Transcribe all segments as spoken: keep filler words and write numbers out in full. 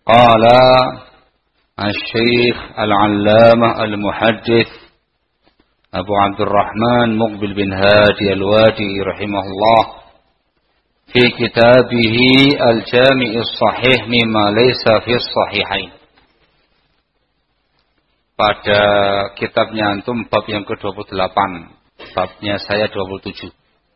قال الشيخ العلامة المحدث أبو عبد الرحمن مقبل بن هادي الوادي رحمه الله في كتابه الجامع الصحيح مما ليس في الصحيحين. Pada kitabnya antum bab yang ke dua puluh delapan, babnya saya dua puluh tujuh.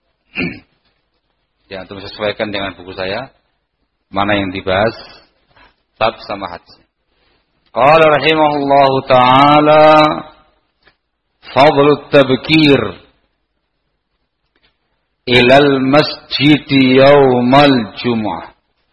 Ya, antum sesuaikan dengan buku saya mana yang dibahas bab sama hadis. Qala rahimahullahu taala fadlu tabkir ilal masjid yaumal jumu'ah.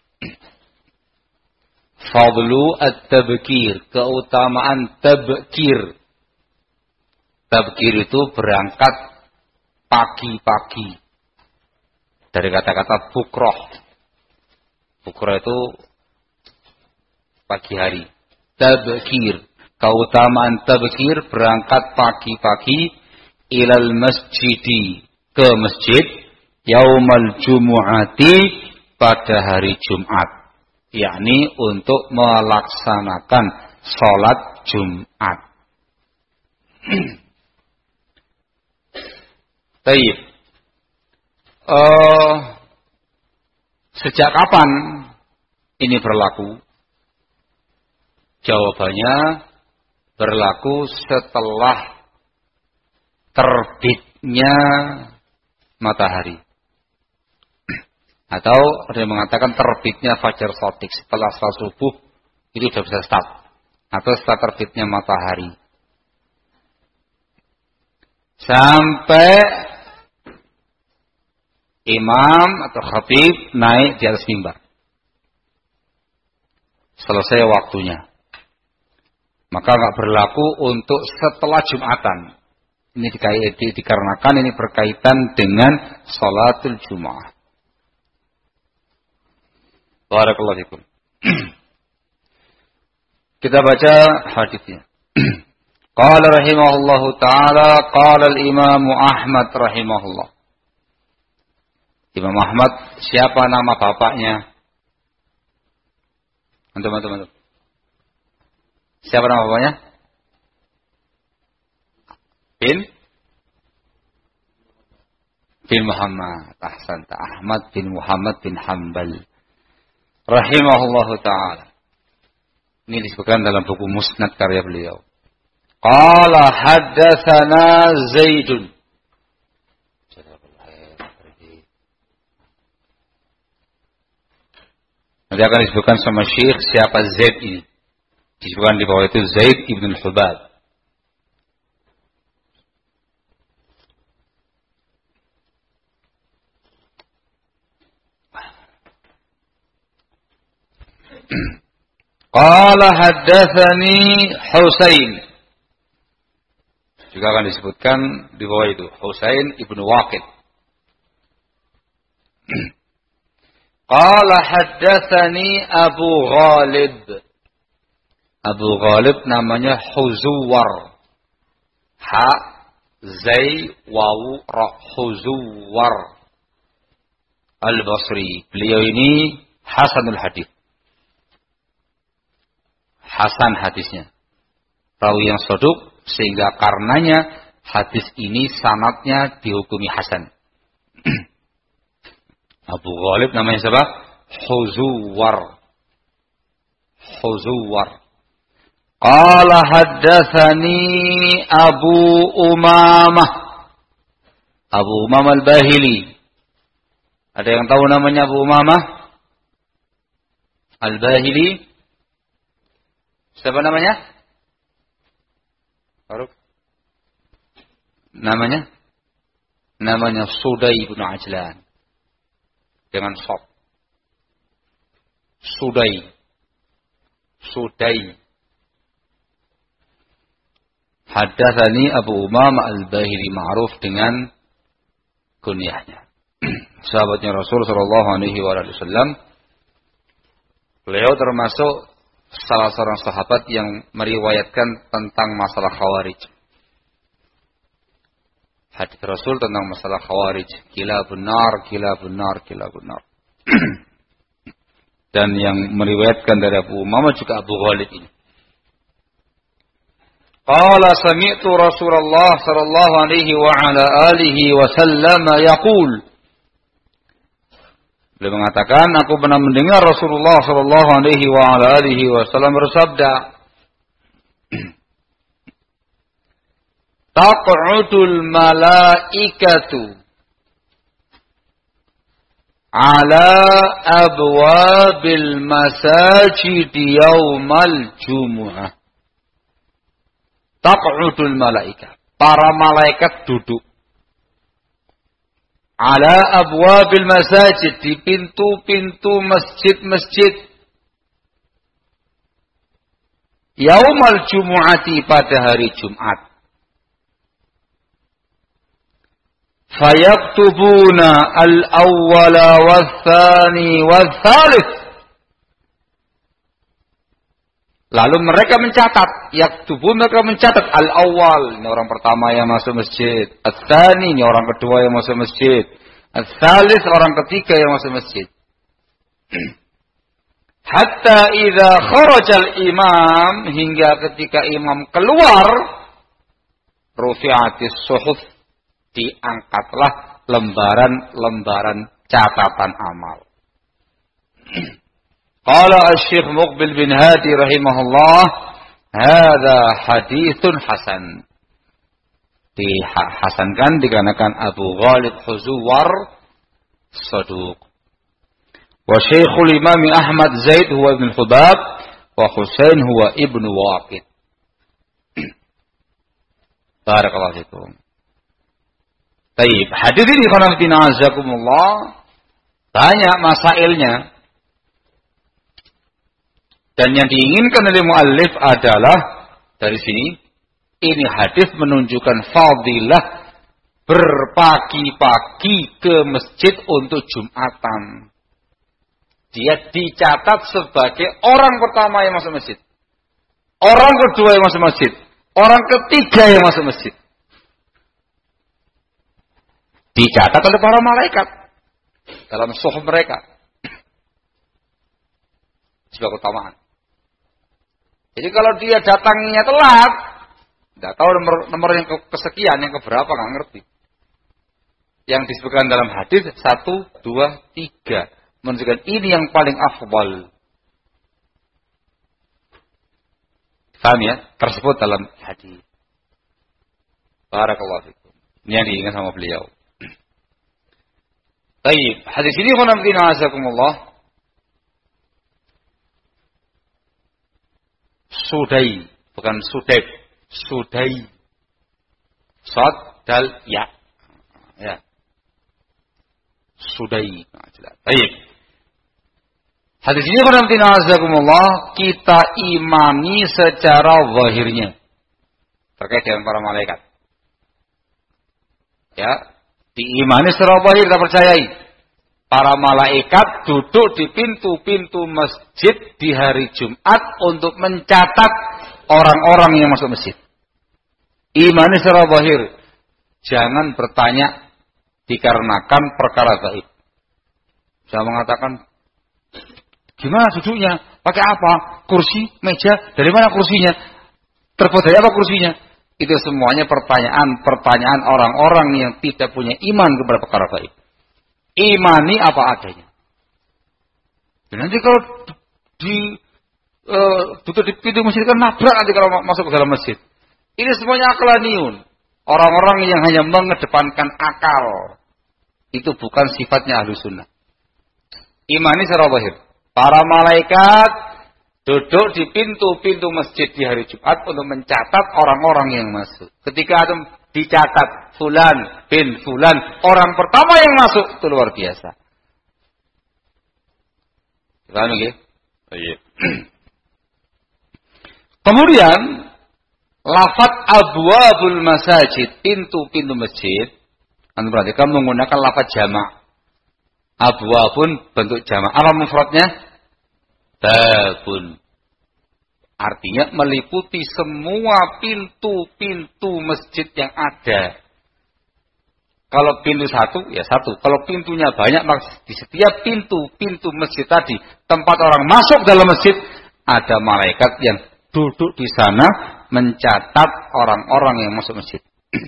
Fadlu at-tabkir, keutamaan tabkir. Tabkir itu berangkat pagi-pagi. Dari kata-kata bukroh. Bukroh itu pagi hari. Tabkir, keutamaan tabkir berangkat pagi-pagi ilal masjidi, ke masjid yaumal jumu'ati, pada hari Jumat, yakni untuk melaksanakan sholat Jumat. Baik. Uh, sejak kapan ini berlaku? Jawabannya berlaku setelah terbitnya matahari. Atau ada yang mengatakan terbitnya fajar shadiq, setelah salat subuh itu sudah bisa start. Atau setelah terbitnya matahari. Sampai imam atau khatib naik di atas mimbar. Selesai waktunya. Maka nggak berlaku untuk setelah Jumatan. Ini dikaitkan, dikarenakan ini berkaitan dengan salatul Jumat. Barakallahu fikum. Kita baca hadisnya. Qala rahimahullahu taala, qala al-Imam Ahmad rahimahullah. Imam Ahmad, siapa nama bapaknya? Antum, antum, antum. Siapa nama bapaknya? Bin bin Muhammad. Ahsanta. Ahmad bin Muhammad bin Hanbal rahimahullahu taala. Ini disebutkan dalam buku Musnad karya beliau. Qala haddatsana Zaidun. Nanti akan disebutkan sama Syekh siapa Zaid ini. Disebutkan di bawah itu Zaid ibn al-Hubab. Qala haddatsani Husain. Juga akan disebutkan di bawah itu Husain ibn Waqid. Qala haddatsani Abu Ghalib. Abu Ghalib namanya Huzuwar. Ha zai wawu ra, Huzuwar Al-Basri. Beliau ini hasanul hadis. Hasan hadisnya. Rawi yang soduk, sehingga karenanya hadis ini sanadnya dihukumi hasan. Abu Ghalib namanya siapa? Huzuwar. Huzuwar. Qala haddatsani Abu Umamah. Abu Umamah Al-Bahili. Ada yang tahu namanya Abu Umamah Al-Bahili? Siapa namanya? Faruk. Namanya? Namanya Sudai bin Ajlan. Dengan shad. Sudai. Sudai. Haddatsani Abu Umamah Al-Bahili, ma'ruf dengan kunyahnya. Sahabatnya Rasul sallallahu alaihi wasallam. Beliau termasuk salah seorang sahabat yang meriwayatkan tentang masalah Khawarij. Hadis Rasul tentang masalah Khawarij. Kila benar, kila benar, kila benar. dan yang meriwayatkan dari Abu Umamah juga Abu Ghalib ini. Qala sami'tu Rasulullah sallallahu alaihi wa ala alihi wa sallam yaqul. Beliau mengatakan, aku pernah mendengar Rasulullah sallallahu alaihi wa ala alihi wasallam bersabda, taq'udul malaikatu ala abwabil masajid yaumal jumu'ah. Taq'udul malaikat. Para malaikat duduk ala abwabil masajid, di pintu-pintu masjid-masjid, yaumal jumu'ati, pada hari Jumat. Fayaktubuna al-awwala wal-thani wal-thalith. Lalu mereka mencatat, yaktubun, mereka mencatat al-awwal, ini orang pertama yang masuk masjid, al-thani, ini orang kedua yang masuk masjid, al-thalith, orang ketiga yang masuk masjid. Hatta idza kharajal imam, hingga ketika imam keluar, rufi'atis suhuf, diangkatlah lembaran-lembaran catatan amal. Qala Asy-Syaikh Muqbil bin Hadi rahimahullah, hadza haditsun hasan. Dihasankan dikarenakan Abu Ghalib Huzuwar saduq. Wa Syekhul Imam Ahmad Zaid huwa Ibn Khubab wa Husain huwa Ibnu Waqid. Barakallahu fikum. Baik, hadis ini khonaftina azakumullah banyak masailnya. Dan yang diinginkan oleh muallif adalah dari sini, ini hadis menunjukkan fadilah berpagi-pagi ke masjid untuk Jumatan. Dia dicatat sebagai orang pertama yang masuk masjid, orang kedua yang masuk masjid, orang ketiga yang masuk masjid. Dicatat oleh para malaikat dalam suhuf mereka sebagai keutamaan. Jadi kalau dia datangnya telat, tidak tahu nomor, nomor yang kesekian, yang keberapa, nggak ngerti. Yang disebutkan dalam hadis satu, dua, tiga, menunjukkan ini yang paling afdal. Paham ya? Tersebut dalam hadis. Barakallahu fikum. Ini yang diingat sama beliau. Baik, hadis ini khonaftina azakumullah. Sudai, bukan sudai, sudai. Sad dal ya. Ya. Sudai. Nah, jelas. Baik. Hadis ini khonaftina azakumullah, kita imani secara zahirnya terkait dengan para malaikat. Ya, diimani secara zahir, kita percayai. Para malaikat duduk di pintu-pintu masjid di hari Jumat untuk mencatat orang-orang yang masuk masjid. Imani secara zahir. Jangan bertanya dikarenakan perkara gaib. Jangan mengatakan, gimana duduknya? Pakai apa? Kursi? Meja? Dari mana kursinya? Terbuat dari apa kursinya? Itu semuanya pertanyaan-pertanyaan orang-orang yang tidak punya iman kepada perkara gaib. Imani apa adanya. Dan nanti kalau di uh, duduk di pintu masjid kan nabrak nanti kalau masuk ke dalam masjid. Ini semuanya akalaniun. Orang-orang yang hanya mengedepankan akal. Itu bukan sifatnya ahlu sunnah. Imani secara zahir. Para malaikat duduk di pintu-pintu masjid di hari Jumat untuk mencatat orang-orang yang masuk. Ketika ada dicatat fulan bin fulan, orang pertama yang masuk, itu luar biasa. Paham nggih? Iya. Kemudian lafaz abwabul masajid, pintu-pintu masjid, anda perhatikan menggunakan lafaz jamak. Abwabun bentuk jamak. Apa mufradnya? Babun. Artinya meliputi semua pintu-pintu masjid yang ada. Kalau pintu satu, ya satu. Kalau pintunya banyak, maka di setiap pintu-pintu masjid tadi, tempat orang masuk dalam masjid, ada malaikat yang duduk di sana mencatat orang-orang yang masuk masjid.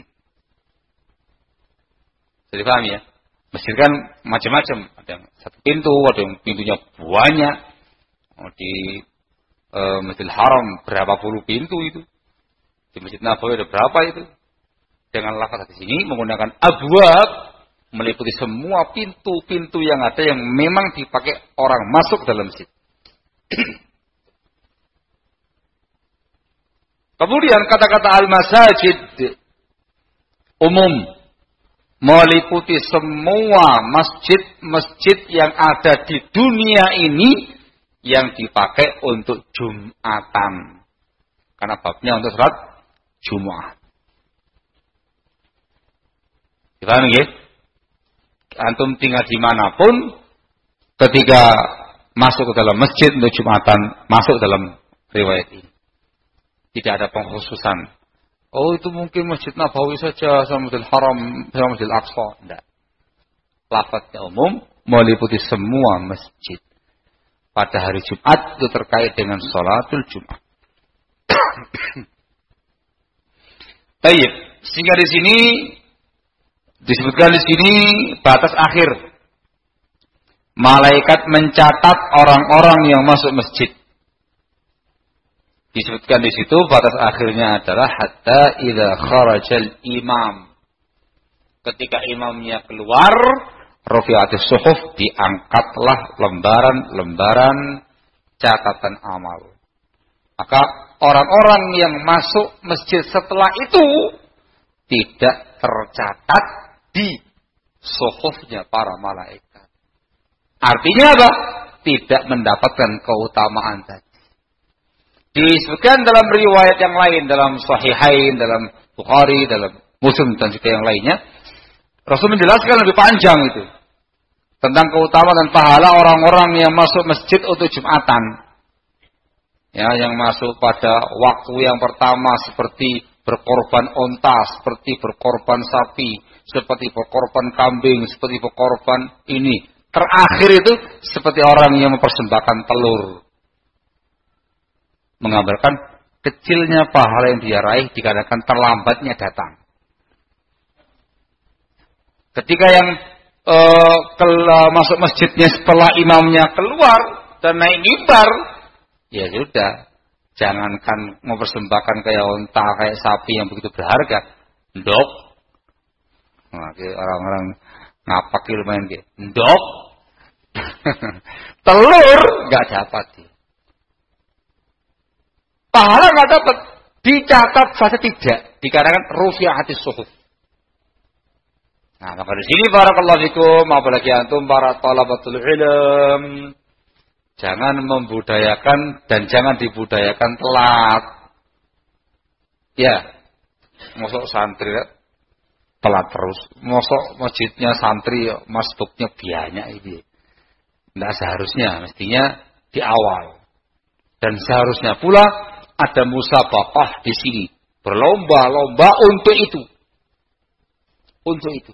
Jadi paham ya? Masjid kan macam-macam. Ada yang satu pintu, ada yang pintunya banyak. Di e, Masjidil Haram berapa puluh pintu itu. Di Masjid Nabawi ada berapa itu. Dengan lafaz di sini menggunakan abwab, meliputi semua pintu-pintu yang ada yang memang dipakai orang masuk dalam masjid. Kemudian kata-kata al-masajid umum, meliputi semua masjid-masjid yang ada di dunia ini yang dipakai untuk Jumatan. Karena babnya untuk salat Jumat. Dipahami ya? Antum tinggal dimanapun, ketika masuk ke dalam masjid untuk Jumatan, masuk dalam riwayat ini. Tidak ada pengkhususan. Oh, itu mungkin Masjid Nabawi saja, sama Masjidil Haram, sama Masjidil Aqsa. Tidak. Lafadznya umum, meliputi semua masjid. Pada hari Jumat itu terkait dengan sholatul Jumat. Baik, sehingga di sini disebutkan di sini batas akhir. Malaikat mencatat orang-orang yang masuk masjid. Disebutkan di situ batas akhirnya adalah hatta idza kharajal imam. Ketika imamnya keluar, rufi'atis suhuf, diangkatlah lembaran-lembaran catatan amal. Maka orang-orang yang masuk masjid setelah itu tidak tercatat di suhufnya para malaikat. Artinya apa? Tidak mendapatkan keutamaan tadi. Disebutkan dalam riwayat yang lain, dalam Sahihain, dalam Bukhari, dalam Muslim dan juga yang lainnya, Rasul menjelaskan lebih panjang itu tentang keutamaan dan pahala orang-orang yang masuk masjid untuk Jumatan. Ya, yang masuk pada waktu yang pertama seperti berkorban onta, seperti berkorban sapi, seperti berkorban kambing, seperti berkorban ini. Terakhir itu seperti orang yang mempersembahkan telur. Menggambarkan kecilnya pahala yang dia raih dikarenakan terlambatnya datang. Ketika yang e, kel- masuk masjidnya setelah imamnya keluar dan naik mimbar, ya sudah, jangankan mempersembahkan kayak unta, kayak sapi yang begitu berharga, ndok. Nah, orang-orang ngapak lumayan gitu, ndok. Telur nggak dapat dia. Pahala nggak dapat, dicatat saja tidak, dikarenakan rufi'atis suhuf. Nah, maka di sini barakallahu fikum, apalagi antum para thalabatul ilm, jangan membudayakan dan jangan dibudayakan telat. Ya, mosok santri telat terus, mosok masjidnya santri masbuknya banyak ini. Tidak seharusnya, mestinya di awal. Dan seharusnya pula ada musabaqah di sini. Berlomba-lomba untuk itu. Untuk itu.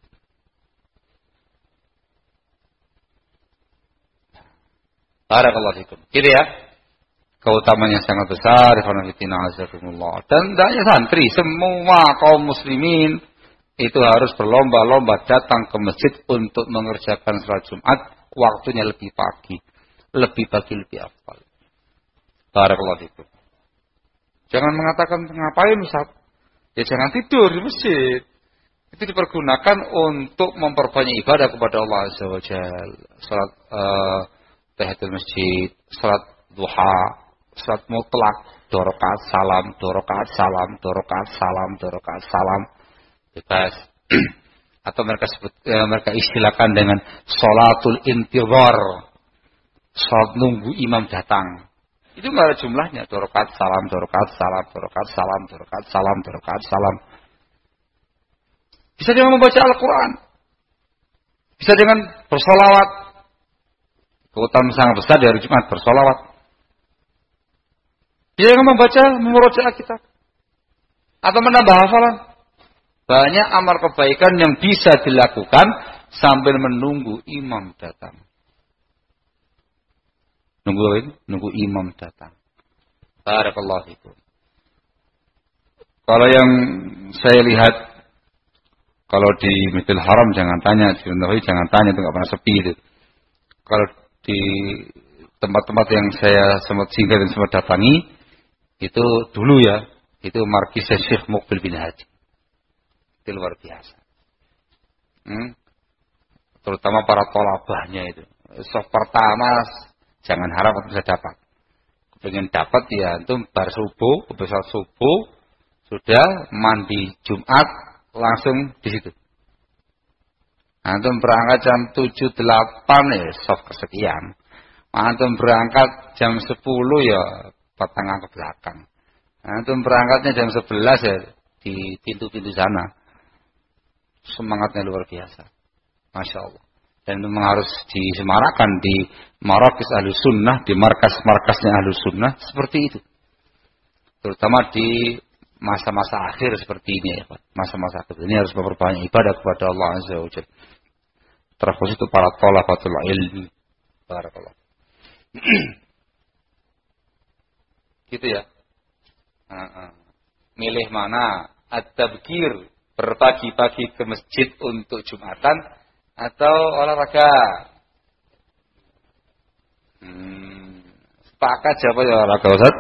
Barakallahu fikum. Gitu ya. Keutamaan yang sangat besar. Dan tidaknya santri. Semua kaum muslimin itu harus berlomba-lomba datang ke masjid untuk mengerjakan salat Jumat. Waktunya lebih pagi. Lebih pagi, lebih afdal. Barakallahu fikum. Jangan mengatakan ngapain Ustaz? Ya jangan tidur di masjid. Itu dipergunakan untuk memperbanyak ibadah kepada Allah Azza wa Jalla. Salat uh, tahiyatul masjid, salat duha, salat mutlak, dua rakaat salam, dua rakaat salam, dua rakaat salam, dua rakaat salam. Bebas. Atau mereka sebut uh, mereka istilahkan dengan salatul intizar. Salat nunggu imam datang. Itu nggak ada jumlahnya. Dua rakaat salam, dua rakaat salam, dua rakaat salam, dua rakaat salam, dua rakaat salam. Bisa dengan membaca Al-Quran. Bisa dengan bersolawat. Keutamaan sangat besar di hari Jumat bersolawat. Bisa dengan membaca, memurojaah kitab. Atau menambah hafalan. Banyak amal kebaikan yang bisa dilakukan sambil menunggu imam datang. Nunggu apa itu? Nunggu imam datang. Barakallahu fikum. Kalau yang saya lihat, kalau di Masjidil Haram jangan tanya, di Nabawi jangan tanya, itu nggak pernah sepi itu. Kalau di tempat-tempat yang saya sempat singgah dan sempat datangi, itu dulu ya, itu markis Syekh Muqbil bin Hadi. Itu luar biasa. Hmm? Terutama para tolabahnya itu. Sok pertama, jangan harap bisa dapat. Pengen dapat ya, itu bar subuh, besok subuh, sudah mandi Jumat, langsung di situ. Antum berangkat jam tujuh delapan ya, sok kesekian. Antum berangkat jam sepuluh ya, petengah ke belakang. Antum berangkatnya jam sebelas ya, di pintu-pintu sana. Semangatnya luar biasa. Masya Allah. Dan memang harus disemarakan di Marakis Ahlus Sunnah, di markas-markasnya Ahlus Sunnah, seperti itu. Terutama di masa-masa akhir seperti ini ya Pak. Masa-masa akhir ini harus memperbanyak ibadah kepada Allah Azza wa Jalla. Terkhusus itu para thalabatul ilmi. Barakallah. Gitu ya. Milih mana? At-tabkir, berpagi-pagi ke masjid untuk Jumatan atau olahraga? Hmm, sepakat siapa ya olahraga Ustaz?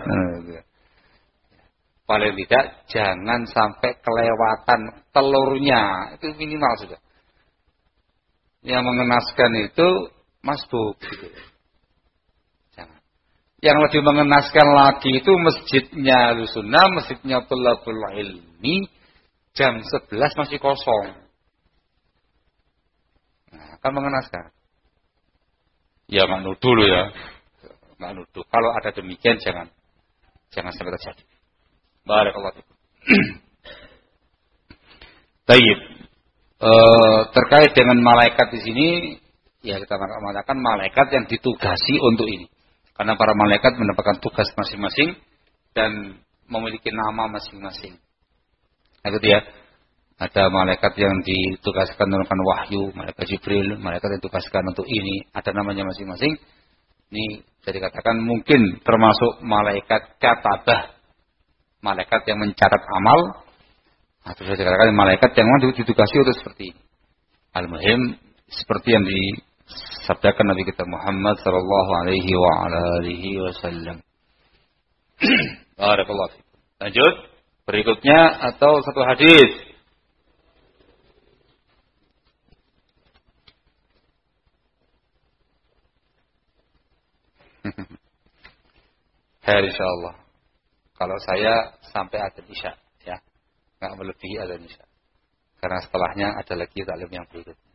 Paling tidak jangan sampai kelewatan telurnya, itu minimal sudah. Yang mengenaskan itu masbuk gitu. Jangan. Yang lebih mengenaskan lagi itu masjidnya Ahlussunnah, masjidnya Thalabul Ilmi jam sebelas masih kosong. Nah, kan mengenaskan. Ya nggak nuduh loh ya. Nggak nuduh. Kalau ada demikian jangan jangan sampai terjadi. Barakallahu fikum. Baik. E, terkait dengan malaikat di sini, ya kita mengatakan malaikat yang ditugasi untuk ini. Karena para malaikat mendapatkan tugas masing-masing dan memiliki nama masing-masing. Nah, itu dia. Ada malaikat yang ditugaskan menurunkan wahyu, malaikat Jibril, malaikat yang ditugaskan untuk ini, ada namanya masing-masing. Ini bisa dikatakan mungkin termasuk malaikat katabah, malaikat yang mencatat amal, atau bisa dikatakan malaikat yang memang ditugasi untuk seperti ini. Al-muhim seperti yang disabdakan Nabi kita Muhammad sallallahu alaihi wa ala alihi wasallam. Barakallahu fikum. Lanjut berikutnya atau satu hadis. Hari insyaallah. Kalau saya sampai adzan Isya, ya. Enggak melebihi adzan Isya. Karena setelahnya ada lagi taklim yang berikut.